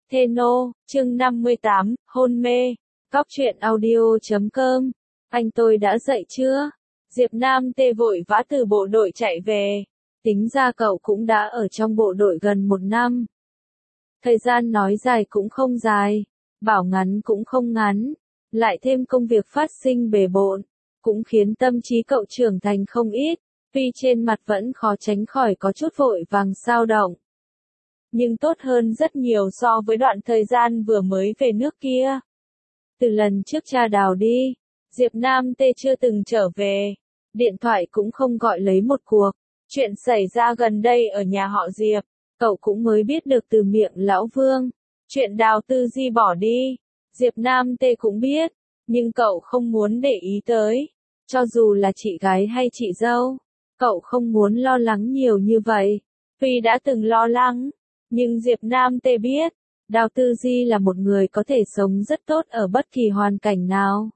Theno, chương 58, hôn mê. Cóc truyện audio.com. Anh tôi đã dậy chưa? Diệp Nam Tê vội vã từ bộ đội chạy về. Tính ra cậu cũng đã ở trong bộ đội gần 1 năm. Thời gian nói dài cũng không dài, bảo ngắn cũng không ngắn. Lại thêm công việc phát sinh bề bộn, cũng khiến tâm trí cậu trưởng thành không ít. Tuy trên mặt vẫn khó tránh khỏi có chút vội vàng xao động, nhưng tốt hơn rất nhiều so với đoạn thời gian vừa mới về nước kia. Từ lần trước cha Đào đi, Diệp Nam Tê chưa từng trở về, điện thoại cũng không gọi lấy một cuộc. Chuyện xảy ra gần đây ở nhà họ Diệp, cậu cũng mới biết được từ miệng lão Vương. Chuyện Đào Tư Di bỏ đi, Diệp Nam Tê cũng biết, nhưng cậu không muốn để ý tới. Cho dù là chị gái hay chị dâu, cậu không muốn lo lắng nhiều như vậy. Tuy đã từng lo lắng, nhưng Diệp Nam Tê biết, Đào Tư Di là một người có thể sống rất tốt ở bất kỳ hoàn cảnh nào.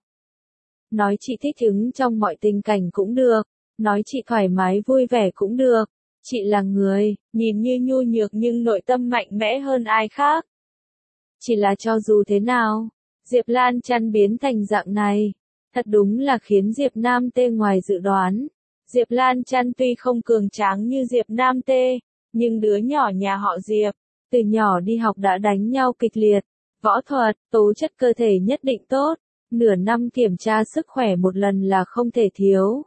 Nói chị thích ứng trong mọi tình cảnh cũng được, nói chị thoải mái vui vẻ cũng được. Chị là người, nhìn như nhu nhược nhưng nội tâm mạnh mẽ hơn ai khác. Chỉ là cho dù thế nào, Diệp Lan Chăn biến thành dạng này, thật đúng là khiến Diệp Nam Tê ngoài dự đoán. Diệp Lan Chăn tuy không cường tráng như Diệp Nam Tê, nhưng đứa nhỏ nhà họ Diệp, từ nhỏ đi học đã đánh nhau kịch liệt, võ thuật, tố chất cơ thể nhất định tốt, nửa năm kiểm tra sức khỏe một lần là không thể thiếu.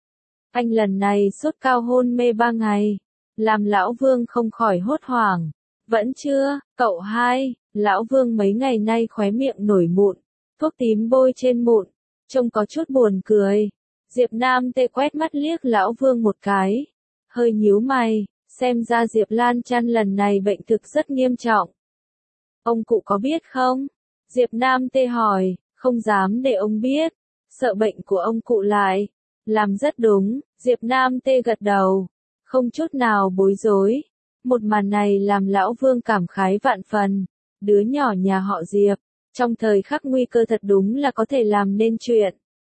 Anh lần này sốt cao hôn mê 3 ngày, làm lão Vương không khỏi hốt hoảng. Vẫn chưa, cậu hai, lão Vương mấy ngày nay khóe miệng nổi mụn, thuốc tím bôi trên mụn, trông có chút buồn cười. Diệp Nam Tê quét mắt liếc lão Vương một cái, hơi nhíu mày, xem ra Diệp Lan Chăn lần này bệnh thực rất nghiêm trọng. Ông cụ có biết không? Diệp Nam Tê hỏi, không dám để ông biết, sợ bệnh của ông cụ lại. Làm rất đúng, Diệp Nam Tê gật đầu, không chút nào bối rối. Một màn này làm lão Vương cảm khái vạn phần, đứa nhỏ nhà họ Diệp, trong thời khắc nguy cơ thật đúng là có thể làm nên chuyện.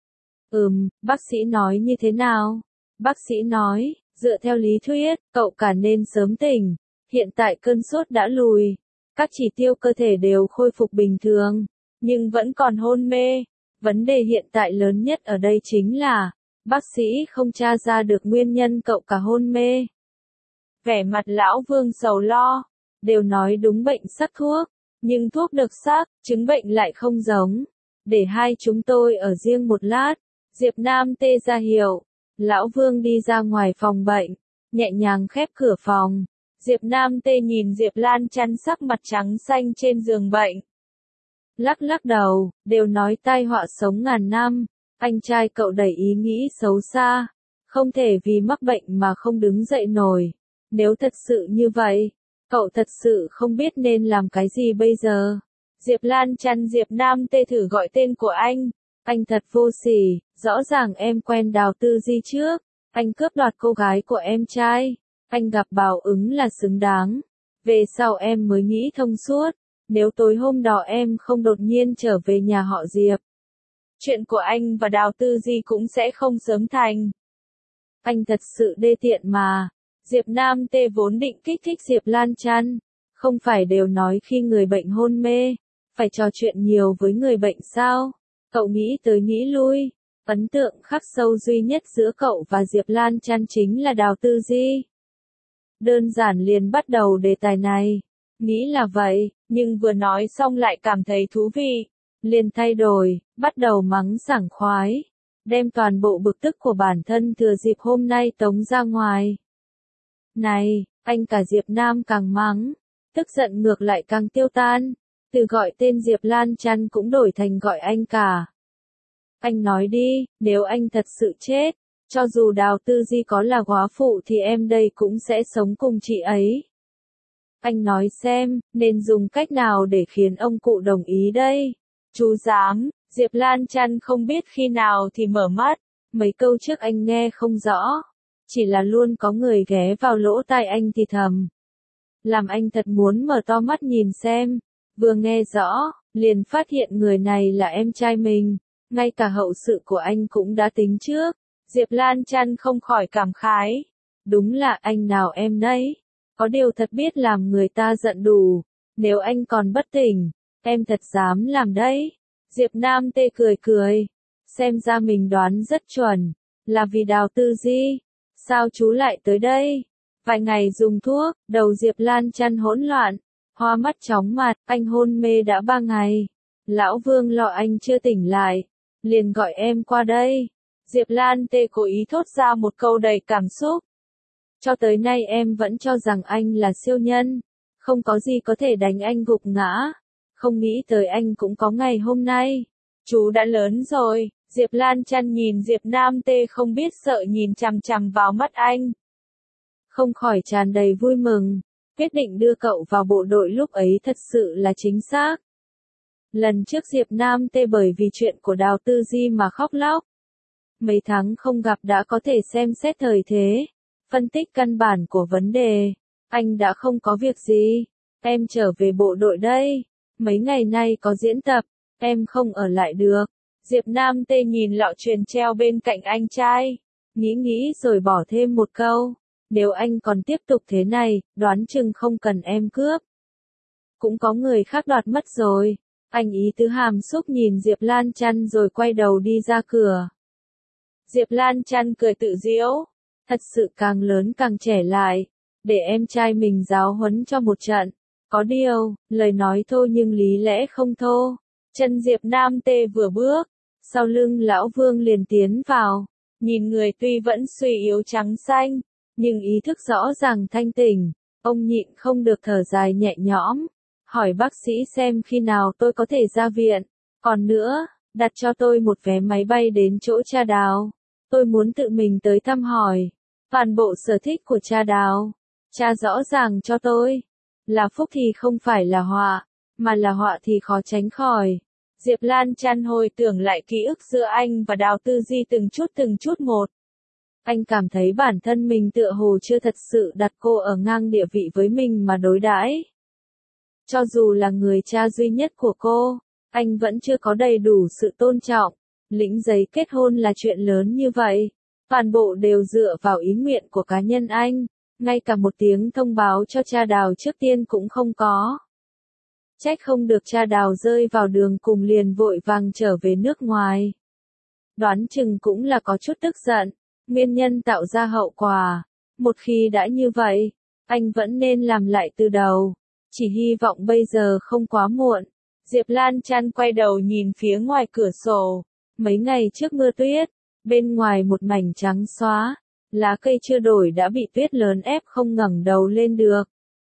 Bác sĩ nói như thế nào? Bác sĩ nói, dựa theo lý thuyết, cậu cả nên sớm tỉnh, hiện tại cơn sốt đã lùi, các chỉ tiêu cơ thể đều khôi phục bình thường, nhưng vẫn còn hôn mê. Vấn đề hiện tại lớn nhất ở đây chính là, bác sĩ không tra ra được nguyên nhân cậu cả hôn mê. Vẻ mặt lão Vương sầu lo, đều nói đúng bệnh sắc thuốc, nhưng thuốc được sắc, chứng bệnh lại không giống. Để hai chúng tôi ở riêng một lát. Diệp Nam Tê ra hiệu, lão Vương đi ra ngoài phòng bệnh, nhẹ nhàng khép cửa phòng. Diệp Nam Tê nhìn Diệp Lan Chăn sắc mặt trắng xanh trên giường bệnh, lắc lắc đầu, đều nói tai họa sống ngàn năm. Anh trai cậu đầy ý nghĩ xấu xa, không thể vì mắc bệnh mà không đứng dậy nổi. Nếu thật sự như vậy, cậu thật sự không biết nên làm cái gì bây giờ. Diệp Lan Chăn Diệp Nam Tê thử gọi tên của anh thật vô sỉ, rõ ràng em quen Đào Tư Di trước, anh cướp đoạt cô gái của em trai, anh gặp báo ứng là xứng đáng. Về sau em mới nghĩ thông suốt, nếu tối hôm đó em không đột nhiên trở về nhà họ Diệp, chuyện của anh và Đào Tư Di cũng sẽ không sớm thành. Anh thật sự đê tiện mà. Diệp Nam Tê vốn định kích thích Diệp Lan Chăn, không phải đều nói khi người bệnh hôn mê, phải trò chuyện nhiều với người bệnh sao? Cậu nghĩ tới nghĩ lui, ấn tượng khắc sâu duy nhất giữa cậu và Diệp Lan Chăn chính là Đào Tư Di. Đơn giản liền bắt đầu đề tài này, nghĩ là vậy, nhưng vừa nói xong lại cảm thấy thú vị, liền thay đổi, bắt đầu mắng sảng khoái, đem toàn bộ bực tức của bản thân thừa dịp hôm nay tống ra ngoài. Này, anh cả Diệp Nam càng mắng, tức giận ngược lại càng tiêu tan, từ gọi tên Diệp Lan Chăn cũng đổi thành gọi anh cả. Anh nói đi, nếu anh thật sự chết, cho dù Đào Tư Di có là góa phụ thì em đây cũng sẽ sống cùng chị ấy. Anh nói xem, nên dùng cách nào để khiến ông cụ đồng ý đây? Chú dám, Diệp Lan Chăn không biết khi nào thì mở mắt, mấy câu trước anh nghe không rõ, chỉ là luôn có người ghé vào lỗ tai anh thì thầm. Làm anh thật muốn mở to mắt nhìn xem, vừa nghe rõ, liền phát hiện người này là em trai mình, ngay cả hậu sự của anh cũng đã tính trước. Diệp Lan Chăn không khỏi cảm khái, đúng là anh nào em nấy, có điều thật biết làm người ta giận đủ. Nếu anh còn bất tỉnh, em thật dám làm đấy. Diệp Nam Tê cười cười. Xem ra mình đoán rất chuẩn. Là vì Đào Tư Di. Sao chú lại tới đây? Vài ngày dùng thuốc, đầu Diệp Lan Chăn hỗn loạn. Hoa mắt chóng mặt, anh hôn mê đã 3 ngày. Lão Vương lo anh chưa tỉnh lại. Liền gọi em qua đây. Diệp Lan Tê cố ý thốt ra một câu đầy cảm xúc. Cho tới nay em vẫn cho rằng anh là siêu nhân. Không có gì có thể đánh anh gục ngã. Không nghĩ tới anh cũng có ngày hôm nay. Chú đã lớn rồi. Diệp Lan Chăn nhìn Diệp Nam Tê không biết sợ nhìn chằm chằm vào mắt anh. Không khỏi tràn đầy vui mừng. Quyết định đưa cậu vào bộ đội lúc ấy thật sự là chính xác. Lần trước Diệp Nam Tê bởi vì chuyện của Đào Tư Di mà khóc lóc. Mấy tháng không gặp đã có thể xem xét thời thế. Phân tích căn bản của vấn đề. Anh đã không có việc gì. Em trở về bộ đội đây. Mấy ngày nay có diễn tập. Em không ở lại được. Diệp Nam Tê nhìn lọ chuyền treo bên cạnh anh trai. Nghĩ rồi bỏ thêm một câu. Nếu anh còn tiếp tục thế này, đoán chừng không cần em cướp. Cũng có người khác đoạt mất rồi. Anh ý tứ hàm xúc nhìn Diệp Lan Chăn rồi quay đầu đi ra cửa. Diệp Lan Chăn cười tự giễu. Thật sự càng lớn càng trẻ lại. Để em trai mình giáo huấn cho một trận. Có điều, lời nói thô nhưng lý lẽ không thô. Chân Diệp Nam Tê vừa bước. Sau lưng lão Vương liền tiến vào. Nhìn người tuy vẫn suy yếu trắng xanh. Nhưng ý thức rõ ràng thanh tỉnh. Ông nhịn không được thở dài nhẹ nhõm. Hỏi bác sĩ xem khi nào tôi có thể ra viện. Còn nữa, đặt cho tôi một vé máy bay đến chỗ cha Đào. Tôi muốn tự mình tới thăm hỏi. Toàn bộ sở thích của cha Đào. Cha rõ ràng cho tôi. Là phúc thì không phải là họa. Mà là họa thì khó tránh khỏi. Diệp Lan Chăn hồi tưởng lại ký ức giữa anh và Đào Tư Di từng chút một. Anh cảm thấy bản thân mình tựa hồ chưa thật sự đặt cô ở ngang địa vị với mình mà đối đãi. Cho dù là người cha duy nhất của cô, anh vẫn chưa có đầy đủ sự tôn trọng. Lĩnh giấy kết hôn là chuyện lớn như vậy. Toàn bộ đều dựa vào ý nguyện của cá nhân anh. Ngay cả một tiếng thông báo cho cha Đào trước tiên cũng không có. Trách không được cha Đào rơi vào đường cùng liền vội vàng trở về nước ngoài. Đoán chừng cũng là có chút tức giận. Nguyên nhân tạo ra hậu quả. Một khi đã như vậy, anh vẫn nên làm lại từ đầu. Chỉ hy vọng bây giờ không quá muộn. Diệp Lan Chăn quay đầu nhìn phía ngoài cửa sổ. Mấy ngày trước mưa tuyết, bên ngoài một mảnh trắng xóa. Lá cây chưa đổi đã bị tuyết lớn ép không ngẩng đầu lên được.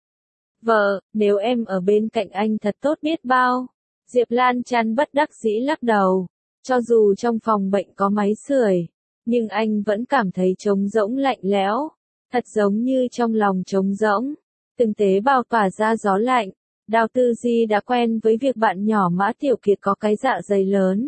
Vợ, nếu em ở bên cạnh anh thật tốt biết bao. Diệp Lan Chăn bất đắc dĩ lắc đầu. Cho dù trong phòng bệnh có máy sưởi, nhưng anh vẫn cảm thấy trống rỗng lạnh lẽo. Thật giống như trong lòng trống rỗng. Từng tế bào tỏa ra gió lạnh. Đào Tư Di đã quen với việc bạn nhỏ Mã Tiểu Kiệt có cái dạ dày lớn.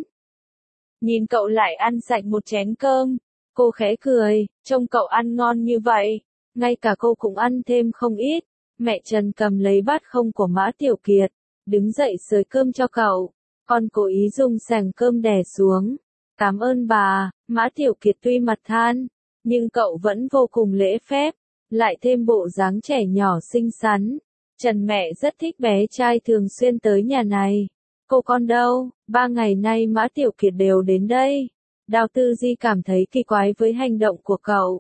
Nhìn cậu lại ăn sạch một chén cơm. Cô khẽ cười, trông cậu ăn ngon như vậy. Ngay cả cô cũng ăn thêm không ít. Mẹ Trần cầm lấy bát không của Mã Tiểu Kiệt. Đứng dậy xới cơm cho cậu. Con cố ý dùng sàng cơm đè xuống. Cảm ơn bà. Mã Tiểu Kiệt tuy mặt than, nhưng cậu vẫn vô cùng lễ phép. Lại thêm bộ dáng trẻ nhỏ xinh xắn. Trần mẹ rất thích bé trai thường xuyên tới nhà này. Cô con đâu? 3 ngày nay Mã Tiểu Kiệt đều đến đây. Đào Tư Di cảm thấy kỳ quái với hành động của cậu.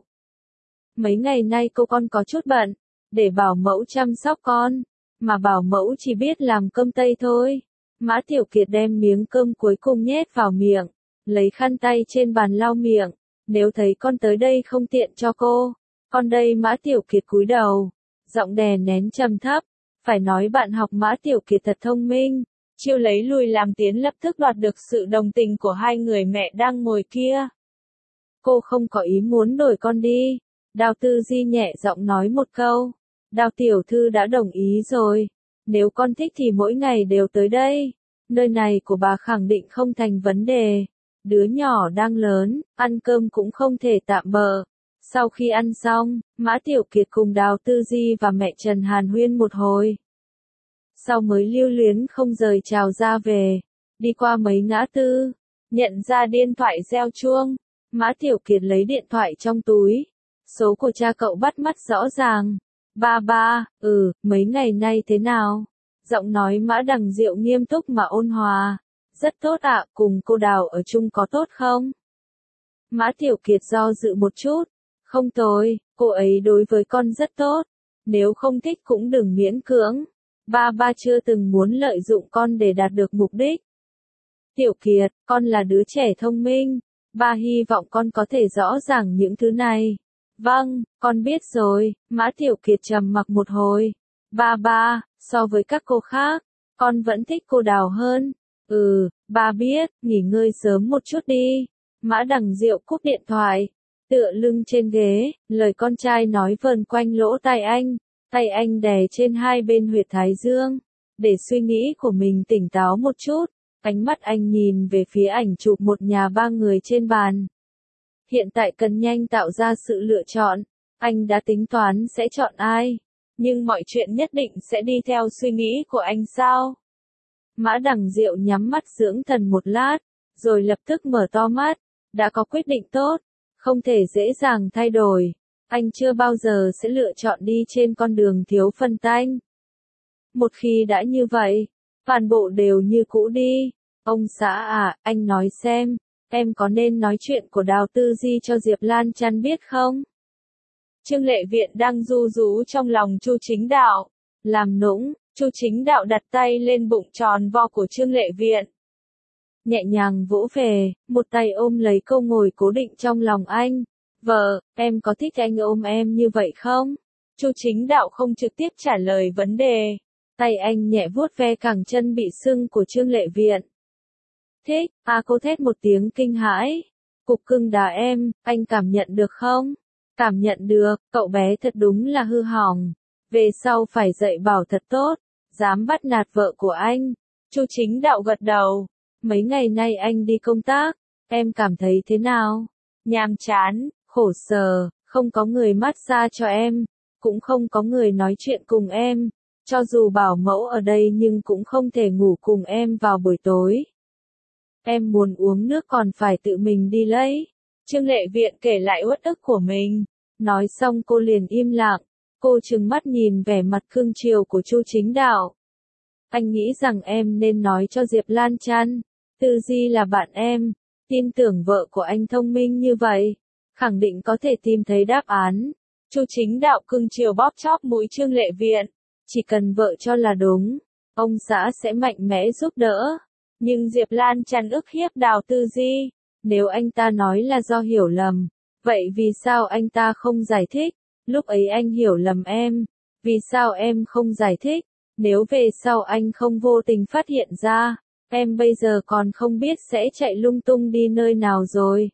Mấy ngày nay cô con có chút bận, để bảo mẫu chăm sóc con. Mà bảo mẫu chỉ biết làm cơm tây thôi. Mã Tiểu Kiệt đem miếng cơm cuối cùng nhét vào miệng. Lấy khăn tay trên bàn lau miệng. Nếu thấy con tới đây không tiện cho cô. Con đây Mã Tiểu Kiệt cúi đầu. Giọng đè nén trầm thấp. Phải nói bạn học Mã Tiểu Kiệt thật thông minh. Chiêu lấy lùi làm tiến lập tức đoạt được sự đồng tình của hai người mẹ đang ngồi kia. Cô không có ý muốn đổi con đi. Đào Tư Di nhẹ giọng nói một câu. Đào tiểu thư đã đồng ý rồi. Nếu con thích thì mỗi ngày đều tới đây. Nơi này của bà khẳng định không thành vấn đề. Đứa nhỏ đang lớn, ăn cơm cũng không thể tạm bợ. Sau khi ăn xong, Mã Tiểu Kiệt cùng Đào Tư Di và mẹ Trần hàn huyên một hồi. Sau mới lưu luyến không rời chào ra về. Đi qua mấy ngã tư, nhận ra điện thoại reo chuông. Mã Tiểu Kiệt lấy điện thoại trong túi. Số của cha cậu bắt mắt rõ ràng. Ba, mấy ngày nay thế nào? Giọng nói Mã Đằng Diệu nghiêm túc mà ôn hòa. Rất tốt ạ, cùng cô Đào ở chung có tốt không? Mã Tiểu Kiệt do dự một chút. Không tồi, cô ấy đối với con rất tốt. Nếu không thích cũng đừng miễn cưỡng. Ba chưa từng muốn lợi dụng con để đạt được mục đích. Tiểu Kiệt, con là đứa trẻ thông minh. Ba hy vọng con có thể rõ ràng những thứ này. Vâng, con biết rồi. Mã Tiểu Kiệt trầm mặc một hồi. Ba, so với các cô khác, con vẫn thích cô Đào hơn. Ba biết, nghỉ ngơi sớm một chút đi. Mã Đằng Diệu cúp điện thoại, tựa lưng trên ghế, lời con trai nói vờn quanh lỗ tai anh, tay anh đè trên hai bên huyệt thái dương, để suy nghĩ của mình tỉnh táo một chút. Ánh mắt anh nhìn về phía ảnh chụp một nhà ba người trên bàn. Hiện tại cần nhanh tạo ra sự lựa chọn, anh đã tính toán sẽ chọn ai, nhưng mọi chuyện nhất định sẽ đi theo suy nghĩ của anh sao? Mã Đằng Diệu nhắm mắt dưỡng thần một lát, rồi lập tức mở to mắt, đã có quyết định tốt, không thể dễ dàng thay đổi, anh chưa bao giờ sẽ lựa chọn đi trên con đường thiếu phân tanh. Một khi đã như vậy, toàn bộ đều như cũ đi. Ông xã à, anh nói xem, em có nên nói chuyện của Đào Tư Di cho Diệp Lan Chăn biết không? Trương Lệ Viện đang ru rú trong lòng Chu Chính Đạo. Làm nũng, Chu Chính Đạo đặt tay lên bụng tròn vo của Trương Lệ Viện. Nhẹ nhàng vỗ về, một tay ôm lấy câu ngồi cố định trong lòng anh. Vợ, em có thích anh ôm em như vậy không? Chu Chính Đạo không trực tiếp trả lời vấn đề. Tay anh nhẹ vuốt ve cẳng chân bị sưng của Trương Lệ Viện. Thích, cô thét một tiếng kinh hãi. Cục cưng đá em, anh cảm nhận được không? Cảm nhận được, cậu bé thật đúng là hư hỏng. Về sau phải dạy bảo thật tốt, dám bắt nạt vợ của anh. Chu Chính Đạo gật đầu. Mấy ngày nay anh đi công tác, em cảm thấy thế nào? Nhàm chán, khổ sở, không có người massage cho em, cũng không có người nói chuyện cùng em. Cho dù bảo mẫu ở đây nhưng cũng không thể ngủ cùng em vào buổi tối. Em muốn uống nước còn phải tự mình đi lấy. Trương Lệ Viện kể lại uất ức của mình. Nói xong cô liền im lặng. Cô trừng mắt nhìn vẻ mặt cương chiều của Chu Chính Đạo. Anh nghĩ rằng em nên nói cho Diệp Lan Chăn. Tư Di là bạn em. Tin tưởng vợ của anh thông minh như vậy. Khẳng định có thể tìm thấy đáp án. Chu Chính Đạo cương chiều bóp chóp mũi Trương Lệ Viện. Chỉ cần vợ cho là đúng, ông xã sẽ mạnh mẽ giúp đỡ. Nhưng Diệp Lan Chăn ức hiếp Đào Tư Di. Nếu anh ta nói là do hiểu lầm, vậy vì sao anh ta không giải thích? Lúc ấy anh hiểu lầm em. Vì sao em không giải thích? Nếu về sau anh không vô tình phát hiện ra, em bây giờ còn không biết sẽ chạy lung tung đi nơi nào rồi.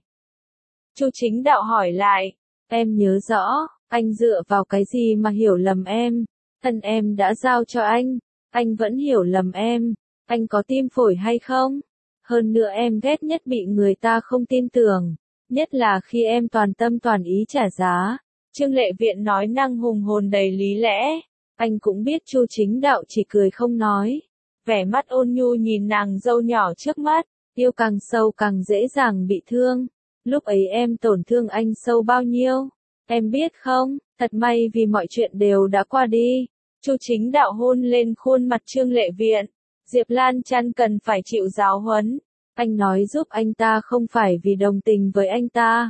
Chu Chính Đạo hỏi lại. Em nhớ rõ, anh dựa vào cái gì mà hiểu lầm em? Thân em đã giao cho anh vẫn hiểu lầm em. Anh có tim phổi hay không? Hơn nữa em ghét nhất bị người ta không tin tưởng. Nhất là khi em toàn tâm toàn ý trả giá. Trương Lệ Viện nói năng hùng hồn đầy lý lẽ. Anh cũng biết Chu Chính Đạo chỉ cười không nói. Vẻ mắt ôn nhu nhìn nàng dâu nhỏ trước mắt. Yêu càng sâu càng dễ dàng bị thương. Lúc ấy em tổn thương anh sâu bao nhiêu? Em biết không, thật may vì mọi chuyện đều đã qua đi. Chu Chính Đạo hôn lên khuôn mặt Trương Lệ Viện. Diệp Lan Chăn cần phải chịu giáo huấn. Anh nói giúp anh ta không phải vì đồng tình với anh ta,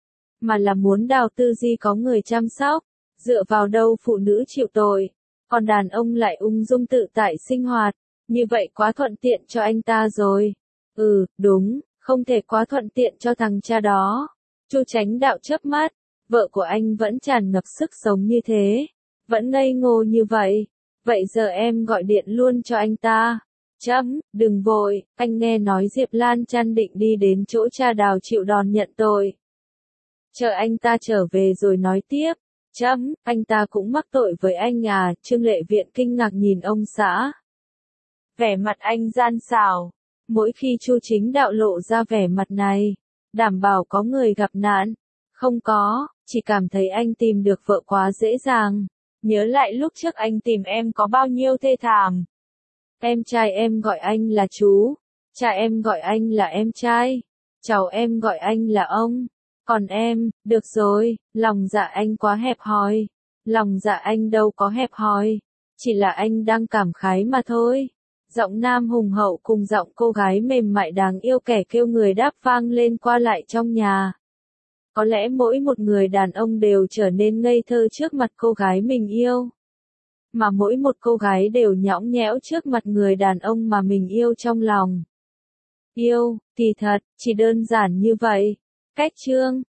mà là muốn Đào Tư Di có người chăm sóc. Dựa vào đâu phụ nữ chịu tội, còn đàn ông lại ung dung tự tại sinh hoạt. Như vậy quá thuận tiện cho anh ta rồi. Đúng, không thể quá thuận tiện cho thằng cha đó. Chu Chánh Đạo chớp mắt. Vợ của anh vẫn tràn ngập sức sống như thế, vẫn ngây ngô như vậy. Vậy giờ em gọi điện luôn cho anh ta. Đừng vội, anh nghe nói Diệp Lan Chăn định đi đến chỗ cha Đào chịu đòn nhận tội. Chờ anh ta trở về rồi nói tiếp. Anh ta cũng mắc tội với anh à? Trương Lệ Viện kinh ngạc nhìn ông xã. Vẻ mặt anh gian xảo. Mỗi khi Chu Chính Đạo lộ ra vẻ mặt này, đảm bảo có người gặp nạn. Không có, chỉ cảm thấy anh tìm được vợ quá dễ dàng. Nhớ lại lúc trước anh tìm em có bao nhiêu thê thảm. Em trai em gọi anh là chú, cha em gọi anh là em trai, cháu em gọi anh là ông. Còn em, được rồi, lòng dạ anh quá hẹp hòi. Lòng dạ anh đâu có hẹp hòi. Chỉ là anh đang cảm khái mà thôi. Giọng nam hùng hậu cùng giọng cô gái mềm mại đáng yêu kẻ kêu người đáp vang lên qua lại trong nhà. Có lẽ mỗi một người đàn ông đều trở nên ngây thơ trước mặt cô gái mình yêu. Mà mỗi một cô gái đều nhõng nhẽo trước mặt người đàn ông mà mình yêu trong lòng. Yêu, thì thật, chỉ đơn giản như vậy. Cách chương